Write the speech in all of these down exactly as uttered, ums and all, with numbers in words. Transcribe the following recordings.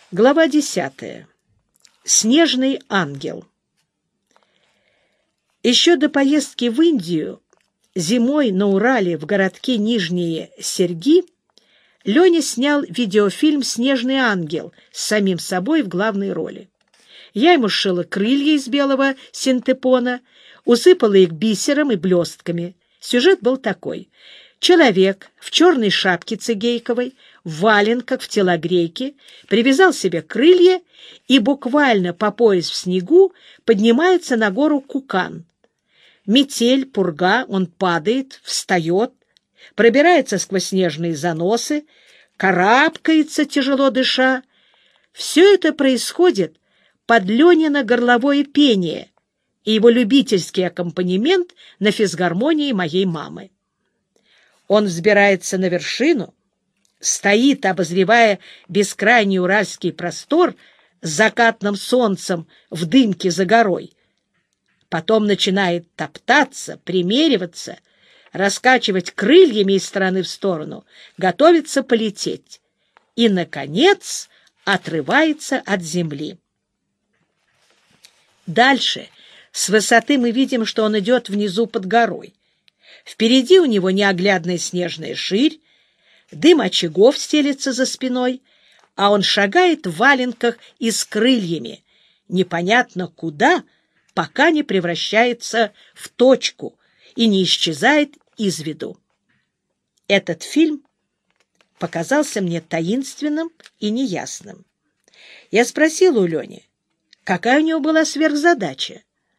Глава десятая. Снежный ангел. Еще до поездки в Индию зимой на Урале в городке Нижние Серги Леня снял видеофильм «Снежный ангел» с самим собой в главной роли. Я ему сшила крылья из белого синтепона, усыпала их бисером и блестками. Сюжет был такой. Человек в черной шапке цигейковой, в валенках, в телогрейке, привязал себе крылья и буквально по пояс в снегу поднимается на гору Кукан. Метель, пурга, он падает, встает, пробирается сквозь снежные заносы, карабкается, тяжело дыша. Все это происходит под Ленино горловое пение и его любительский аккомпанемент на физгармонии моей мамы. Он взбирается на вершину, стоит, обозревая бескрайний уральский простор с закатным солнцем в дымке за горой. Потом начинает топтаться, примериваться, раскачивать крыльями из стороны в сторону, готовится полететь. И, наконец, отрывается от земли. Дальше, с высоты мы видим, что он идет внизу под горой. Впереди у него неоглядная снежная ширь, дым очагов стелется за спиной, а он шагает в валенках и с крыльями, непонятно куда, пока не превращается в точку и не исчезает из виду. Этот фильм показался мне таинственным и неясным. Я спросила у Лени, какая у него была сверхзадача.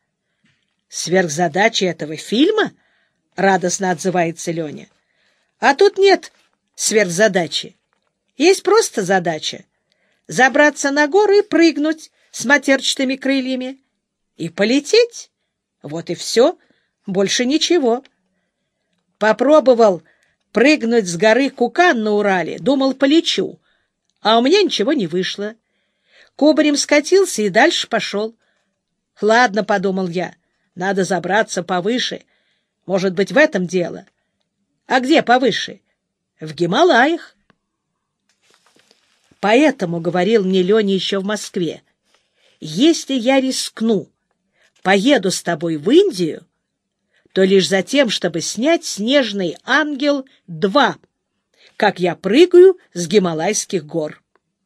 «Сверхзадача этого фильма?» — радостно отзывается Леня. «А тут нет сверхзадачи. Есть просто задача — забраться на гору и прыгнуть с матерчатыми крыльями. И полететь. Вот и все. Больше ничего. Попробовал прыгнуть с горы Кукан на Урале, думал, полечу, а у меня ничего не вышло. Кубарем скатился и дальше пошел. Ладно, — подумал я, — надо забраться повыше. Может быть, в этом дело. А где повыше? В Гималаях. Поэтому, — говорил мне Леня еще в Москве, — если я рискну, поеду с тобой в Индию, то лишь за тем, чтобы снять «Снежный ангел два», как я прыгаю с Гималайских гор.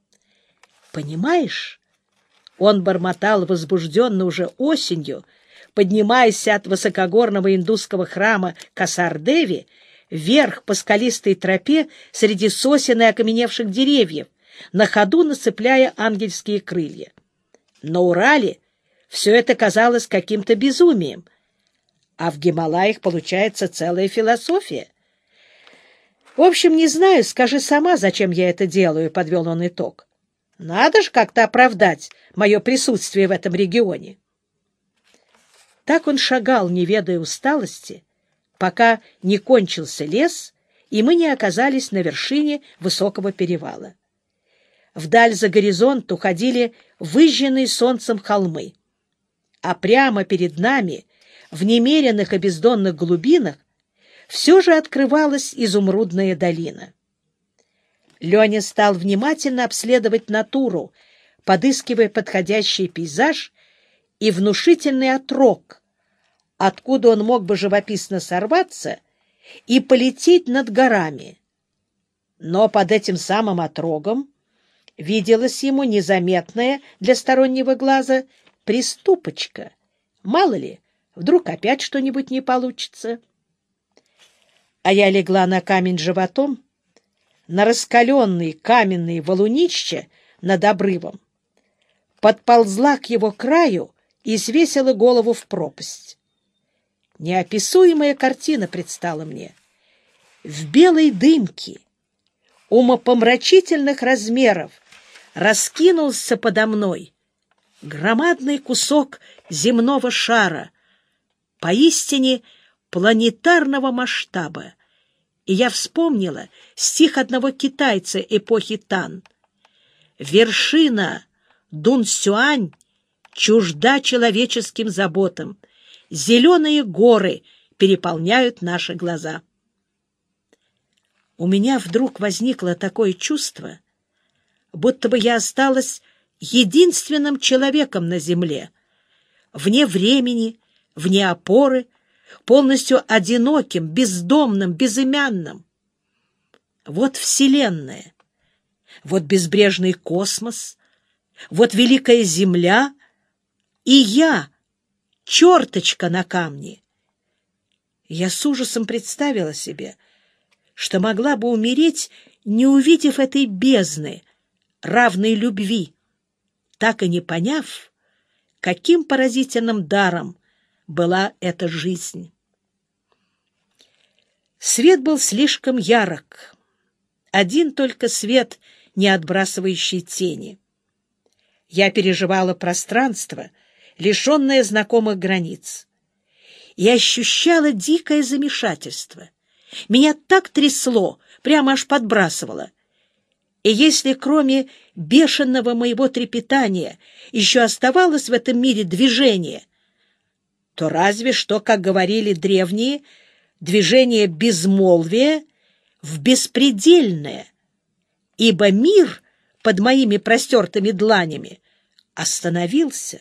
Понимаешь? Он бормотал возбужденно уже осенью, поднимаясь от высокогорного индусского храма Касар-Деви вверх по скалистой тропе среди сосен и окаменевших деревьев, на ходу нацепляя ангельские крылья. На Урале все это казалось каким-то безумием, а в Гималаях получается целая философия. В общем, не знаю, скажи сама, зачем я это делаю, — подвел он итог. Надо же как-то оправдать мое присутствие в этом регионе. Так он шагал, не ведая усталости, пока не кончился лес, и мы не оказались на вершине высокого перевала. Вдаль за горизонт уходили выжженные солнцем холмы, а прямо перед нами, в немеренных и бездонных глубинах, все же открывалась изумрудная долина. Леня стал внимательно обследовать натуру, подыскивая подходящий пейзаж и внушительный отрог, откуда он мог бы живописно сорваться и полететь над горами. Но под этим самым отрогом виделась ему незаметная для стороннего глаза приступочка. Мало ли, вдруг опять что-нибудь не получится. А я легла на камень животом, на раскаленный каменный валунище над обрывом, подползла к его краю и свесила голову в пропасть. Неописуемая картина предстала мне. В белой дымке, умопомрачительных размеров, раскинулся подо мной громадный кусок земного шара, поистине планетарного масштаба, и я вспомнила стих одного китайца эпохи Тан. «Вершина Дунсюань чужда человеческим заботам. Зеленые горы переполняют наши глаза». У меня вдруг возникло такое чувство, будто бы я осталась единственным человеком на земле, вне времени, вне опоры, полностью одиноким, бездомным, безымянным. Вот Вселенная, вот безбрежный космос, вот великая Земля, и я, черточка на камне. Я с ужасом представила себе, что могла бы умереть, не увидев этой бездны, равной любви, так и не поняв, каким поразительным даром была эта жизнь. Свет был слишком ярок, один только свет, не отбрасывающий тени. Я переживала пространство, лишенное знакомых границ, и ощущала дикое замешательство. Меня так трясло, прямо аж подбрасывало. И если кроме бешеного моего трепетания еще оставалось в этом мире движение, то разве что, как говорили древние, движение безмолвия в беспредельное, ибо мир под моими простертыми дланями остановился.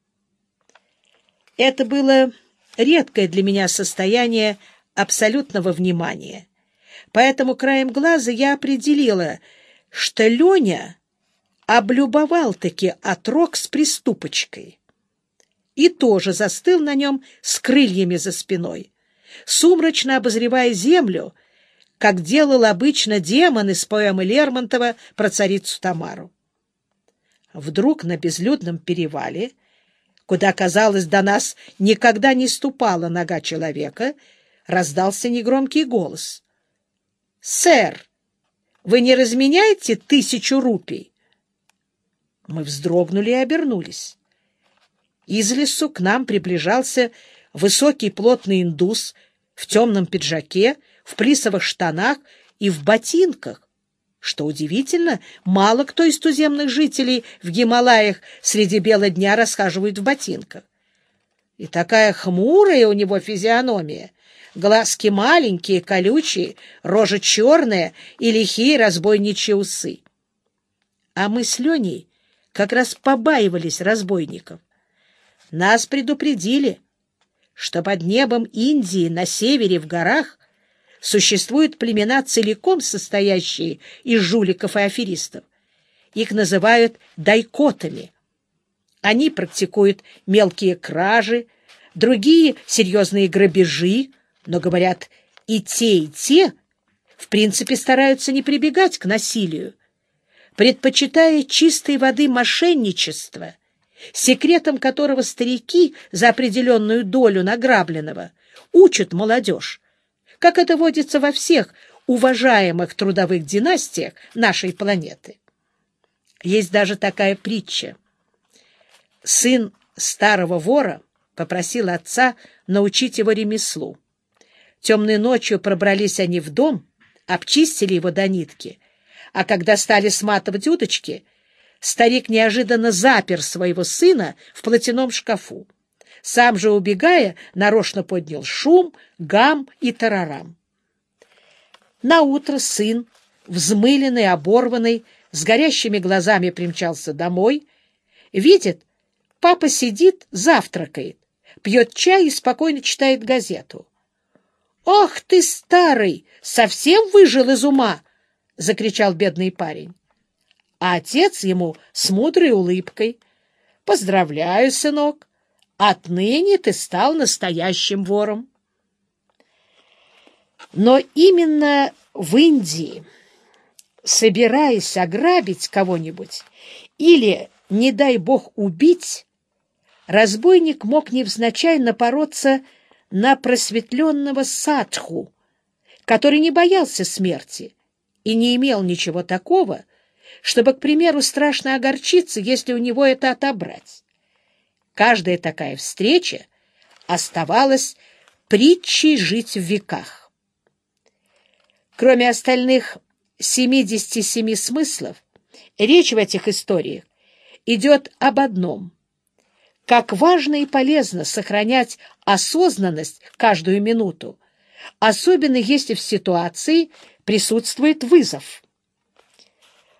Это было редкое для меня состояние абсолютного внимания, поэтому краем глаза я определила, что Леня облюбовал-таки отрок с приступочкой и тоже застыл на нем с крыльями за спиной, сумрачно обозревая землю, как делал обычно демон из поэмы Лермонтова про царицу Тамару. Вдруг на безлюдном перевале, куда, казалось, до нас никогда не ступала нога человека, раздался негромкий голос. — Сэр, вы не разменяете тысячу рупий? Мы вздрогнули и обернулись. Из лесу к нам приближался высокий плотный индус в темном пиджаке, в плисовых штанах и в ботинках. Что удивительно, мало кто из туземных жителей в Гималаях среди бела дня расхаживает в ботинках. И такая хмурая у него физиономия, глазки маленькие, колючие, рожа черная и лихие разбойничьи усы. А мы с Леней как раз побаивались разбойников. Нас предупредили, что под небом Индии на севере в горах существуют племена, целиком состоящие из жуликов и аферистов. Их называют дайкотами. Они практикуют мелкие кражи, другие — серьезные грабежи, но, говорят, и те, и те в принципе стараются не прибегать к насилию, предпочитая чистой воды мошенничество, секретом которого старики за определенную долю награбленного учат молодежь, как это водится во всех уважаемых трудовых династиях нашей планеты. Есть даже такая притча. Сын старого вора попросил отца научить его ремеслу. Темной ночью пробрались они в дом, обчистили его до нитки, а когда стали сматывать удочки, старик неожиданно запер своего сына в платяном шкафу. Сам же, убегая, нарочно поднял шум, гам и тарарам. Наутро сын, взмыленный, оборванный, с горящими глазами примчался домой. Видит, папа сидит, завтракает, пьет чай и спокойно читает газету. «Ах ты, старый, совсем выжил из ума!» — закричал бедный парень. А отец ему с мудрой улыбкой: «Поздравляю, сынок! Отныне ты стал настоящим вором». Но именно в Индии, собираясь ограбить кого-нибудь или, не дай бог, убить, разбойник мог невзначай напороться на просветленного садху, который не боялся смерти и не имел ничего такого, чтобы, к примеру, страшно огорчиться, если у него это отобрать. Каждая такая встреча оставалась притчей жить в веках. Кроме остальных семидесяти семи смыслов, речь в этих историях идет об одном: как важно и полезно сохранять осознанность каждую минуту, особенно если в ситуации присутствует вызов.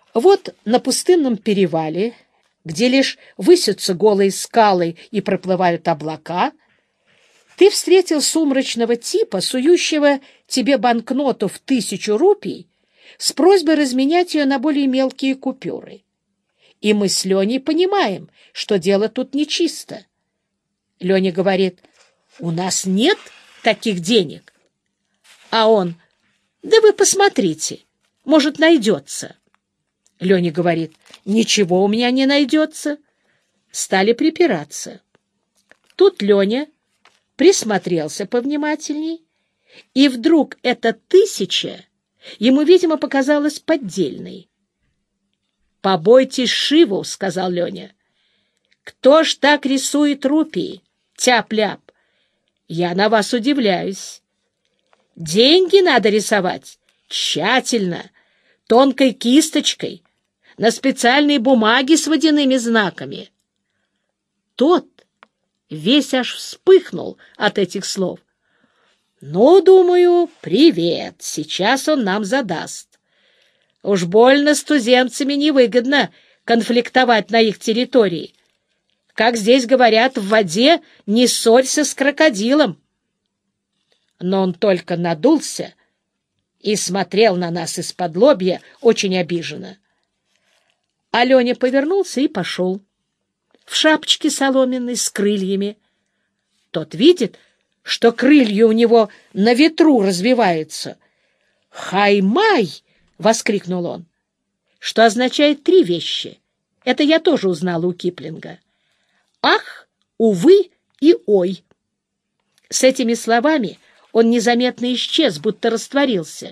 Вот на пустынном перевале, где лишь высятся голые скалы и проплывают облака, ты встретил сумрачного типа, сующего тебе банкноту в тысячу рупий с просьбой разменять ее на более мелкие купюры. И мы с Леней понимаем, что дело тут нечисто. Леня говорит: «У нас нет таких денег». А он: «Да вы посмотрите, может, найдется». Леня говорит: «Ничего у меня не найдется». Стали припираться. Тут Леня присмотрелся повнимательней, и вдруг эта тысяча ему, видимо, показалась поддельной. «Побойтесь Шиву», — сказал Леня. «Кто ж так рисует рупии? Тяп-ляп! Я на вас удивляюсь. Деньги надо рисовать тщательно, тонкой кисточкой, на специальной бумаге с водяными знаками». Тот весь аж вспыхнул от этих слов. «Ну, думаю, привет, сейчас он нам задаст. Уж больно с туземцами невыгодно конфликтовать на их территории. Как здесь говорят, в воде не ссорься с крокодилом». Но он только надулся и смотрел на нас из-под лобья очень обиженно. А Леня повернулся и пошел. В шапочке соломенной с крыльями. Тот видит, что крылья у него на ветру развиваются. «Хай-май!» — воскликнул он, что означает три вещи. Это я тоже узнала у Киплинга. «Ах, увы и ой». С этими словами он незаметно исчез, будто растворился.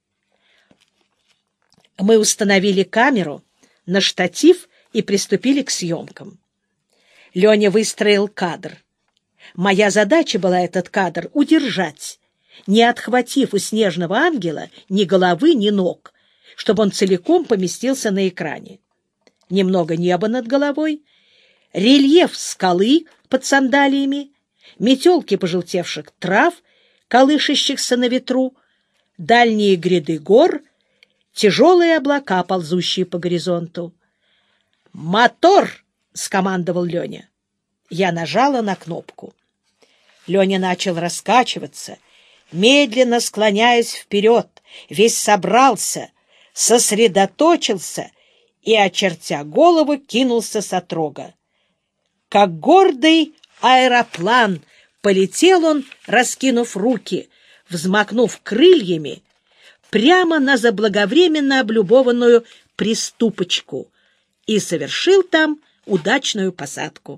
Мы установили камеру на штатив и приступили к съемкам. Леня выстроил кадр. Моя задача была этот кадр удержать, не отхватив у снежного ангела ни головы, ни ног, чтобы он целиком поместился на экране. Немного неба над головой, рельеф скалы под сандалиями, метелки пожелтевших трав, колышащихся на ветру, дальние гряды гор, тяжелые облака, ползущие по горизонту. «Мотор!» — скомандовал Леня. Я нажала на кнопку. Леня начал раскачиваться, медленно склоняясь вперед, весь собрался, сосредоточился и, очертя голову, кинулся с отрога. Как гордый аэроплан полетел он, раскинув руки, взмахнув крыльями, прямо на заблаговременно облюбованную приступочку и совершил там удачную посадку.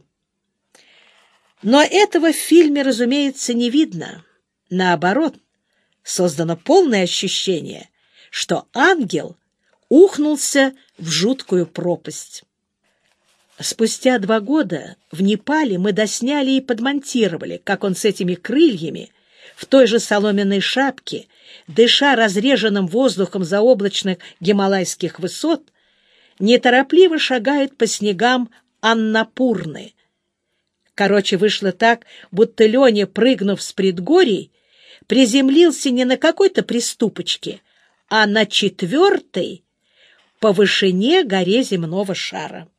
Но этого в фильме, разумеется, не видно. Наоборот, создано полное ощущение, что ангел ухнулся в жуткую пропасть. Спустя два года в Непале мы досняли и подмонтировали, как он с этими крыльями, в той же соломенной шапке, дыша разреженным воздухом заоблачных гималайских высот, неторопливо шагает по снегам Аннапурны. Короче, вышло так, будто Леня, прыгнув с предгорий, приземлился не на какой-то приступочке, а на четвертой по вышине горе земного шара.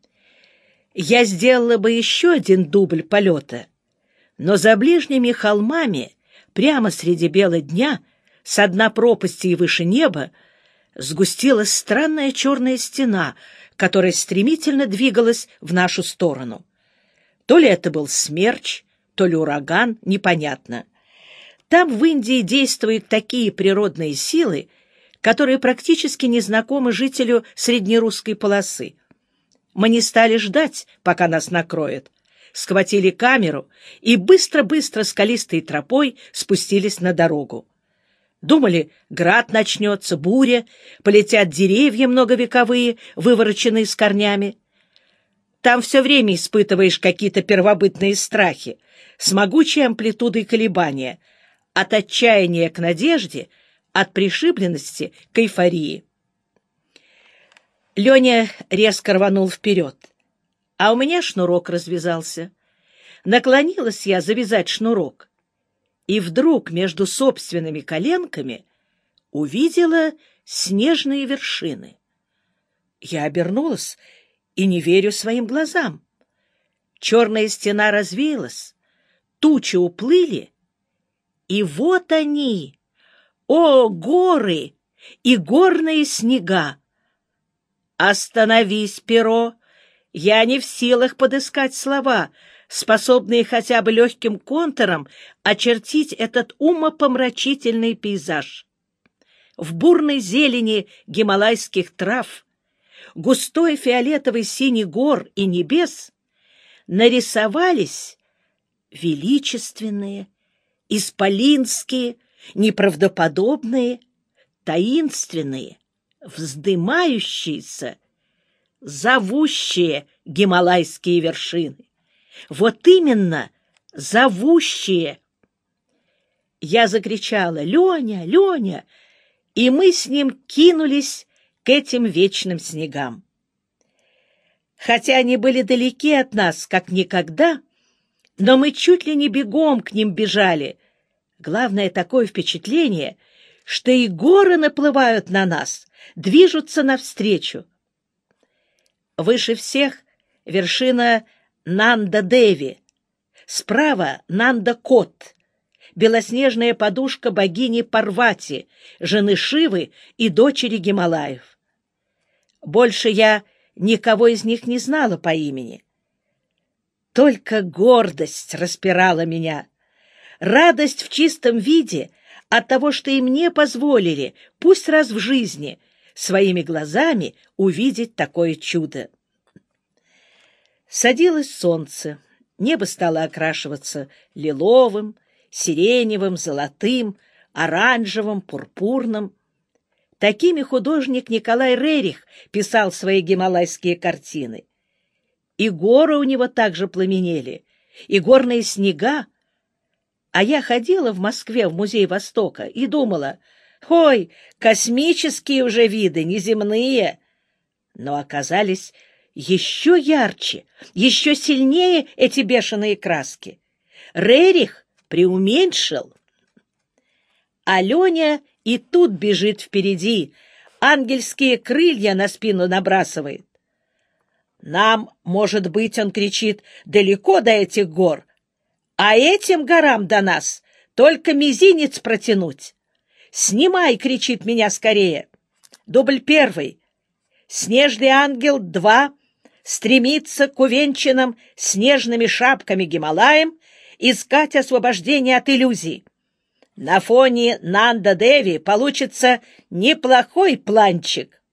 Я сделала бы еще один дубль полета, но за ближними холмами, прямо среди бела дня, со дна пропасти и выше неба, сгустилась странная черная стена, которая стремительно двигалась в нашу сторону. То ли это был смерч, то ли ураган, непонятно. Там в Индии действуют такие природные силы, которые практически не знакомы жителю среднерусской полосы. Мы не стали ждать, пока нас накроет. Схватили камеру и быстро-быстро скалистой тропой спустились на дорогу. Думали, град начнется, буря, полетят деревья многовековые, вывороченные с корнями. Там все время испытываешь какие-то первобытные страхи с могучей амплитудой колебания, от отчаяния к надежде, от пришибленности к эйфории. Леня резко рванул вперед, а у меня шнурок развязался. Наклонилась я завязать шнурок, и вдруг между собственными коленками увидела снежные вершины. Я обернулась и не верю своим глазам. Черная стена развеялась, тучи уплыли, и вот они, о, горы и горные снега! Остановись, перо! Я не в силах подыскать слова, способные хотя бы легким контуром очертить этот умопомрачительный пейзаж. В бурной зелени гималайских трав, густой фиолетовый синий гор и небес нарисовались величественные, исполинские, неправдоподобные, таинственные, вздымающиеся, зовущие гималайские вершины. Вот именно зовущие. Я закричала: «Леня, Леня!» И мы с ним кинулись к этим вечным снегам. Хотя они были далеки от нас, как никогда, но мы чуть ли не бегом к ним бежали. Главное такое впечатление, что и горы наплывают на нас, движутся навстречу. Выше всех вершина Нанда-Деви, справа Нанда-Кот, белоснежная подушка богини Парвати, жены Шивы и дочери Гималаев. Больше я никого из них не знала по имени. Только гордость распирала меня, радость в чистом виде от того, что и мне позволили, пусть раз в жизни, своими глазами увидеть такое чудо. Садилось солнце, небо стало окрашиваться лиловым, сиреневым, золотым, оранжевым, пурпурным. Такими художник Николай Рерих писал свои гималайские картины. И горы у него также пламенели, и горные снега. А я ходила в Москве в Музей Востока и думала: ой, космические уже виды, неземные. Но оказались еще ярче, еще сильнее эти бешеные краски. Рерих преуменьшил. А Леня и тут бежит впереди, ангельские крылья на спину набрасывает. Нам, может быть, он кричит, далеко до этих гор, а этим горам до нас только мизинец протянуть. «Снимай!» — кричит меня скорее. Дубль первый. Снежный ангел два стремится к увенчанным снежными шапками Гималаям искать освобождение от иллюзий. На фоне Нанда-Деви получится неплохой планчик.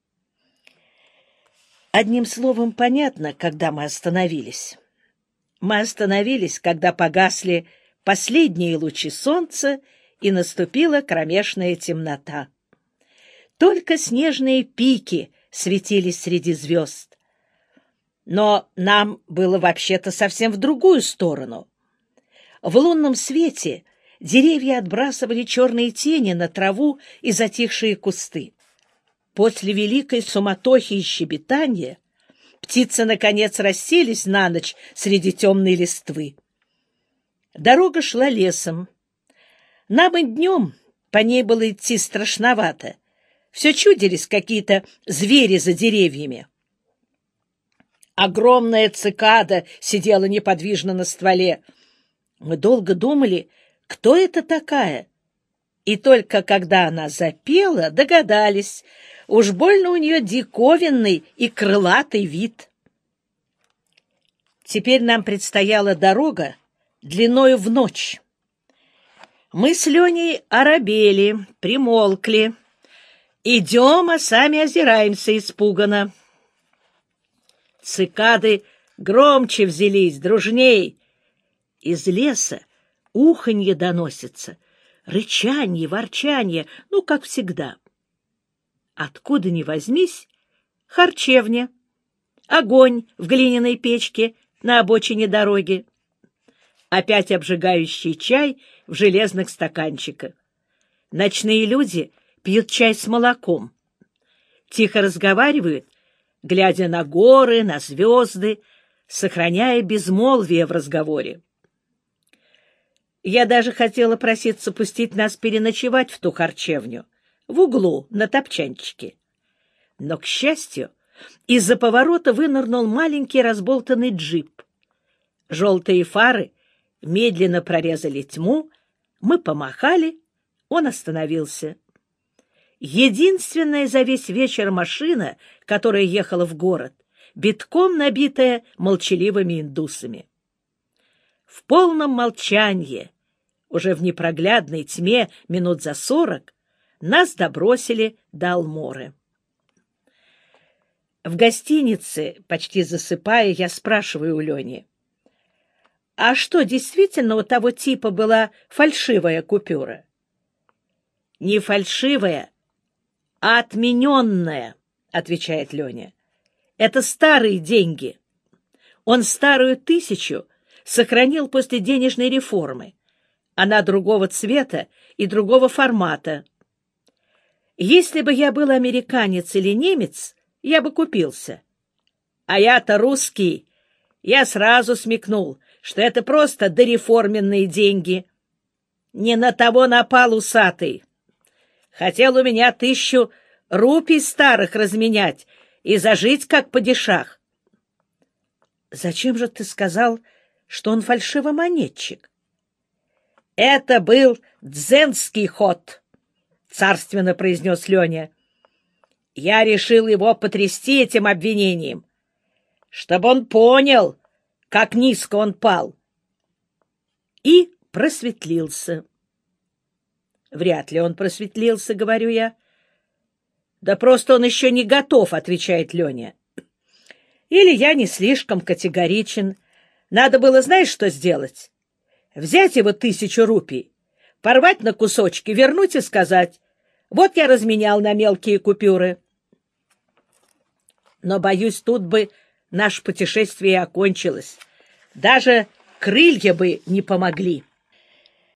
Одним словом, понятно, когда мы остановились. Мы остановились, когда погасли последние лучи солнца, и наступила кромешная темнота. Только снежные пики светились среди звезд. Но нам было вообще-то совсем в другую сторону. В лунном свете деревья отбрасывали черные тени на траву и затихшие кусты. После великой суматохи и щебетания птицы, наконец, расселись на ночь среди темной листвы. Дорога шла лесом. Нам и днем по ней было идти страшновато. Все чудились какие-то звери за деревьями. Огромная цикада сидела неподвижно на стволе. Мы долго думали, кто это такая. И только когда она запела, догадались, уж больно у нее диковинный и крылатый вид. Теперь нам предстояла дорога длиною в ночь. Мы с Леней оробели, примолкли. Идем, а сами озираемся испуганно. Цикады громче взялись, дружней. Из леса уханье доносится, рычанье, ворчанье, ну, как всегда. Откуда ни возьмись, харчевня, огонь в глиняной печке на обочине дороги, опять обжигающий чай в железных стаканчиках. Ночные люди пьют чай с молоком, тихо разговаривают, глядя на горы, на звезды, сохраняя безмолвие в разговоре. Я даже хотела проситься пустить нас переночевать в ту харчевню, в углу, на топчанчике. Но, к счастью, из-за поворота вынырнул маленький разболтанный джип. Желтые фары медленно прорезали тьму, мы помахали, он остановился. Единственная за весь вечер машина, которая ехала в город, битком набитая молчаливыми индусами. В полном молчании, уже в непроглядной тьме минут за сорок, нас добросили до Алморы. В гостинице, почти засыпая, я спрашиваю у Лени: «А что, действительно у того типа была фальшивая купюра?» «Не фальшивая, а отмененная», — отвечает Леня. «Это старые деньги. Он старую тысячу сохранил после денежной реформы. Она другого цвета и другого формата. Если бы я был американец или немец, я бы купился. А я-то русский, я сразу смекнул, что это просто дореформенные деньги. Не на того напал усатый. Хотел у меня тысячу рупий старых разменять и зажить как падишах». «Зачем же ты сказал, что он фальшивомонетчик?» «Это был дзенский ход», — царственно произнес Леня. «Я решил его потрясти этим обвинением, чтобы он понял, как низко он пал». И просветлился. «Вряд ли он просветлился», — говорю я. «Да просто он еще не готов», — отвечает Леня. «Или я не слишком категоричен. Надо было, знаешь, что сделать? Взять его тысячу рупий, порвать на кусочки, вернуть и сказать: вот я разменял на мелкие купюры». Но, боюсь, тут бы наше путешествие окончилось. Даже крылья бы не помогли.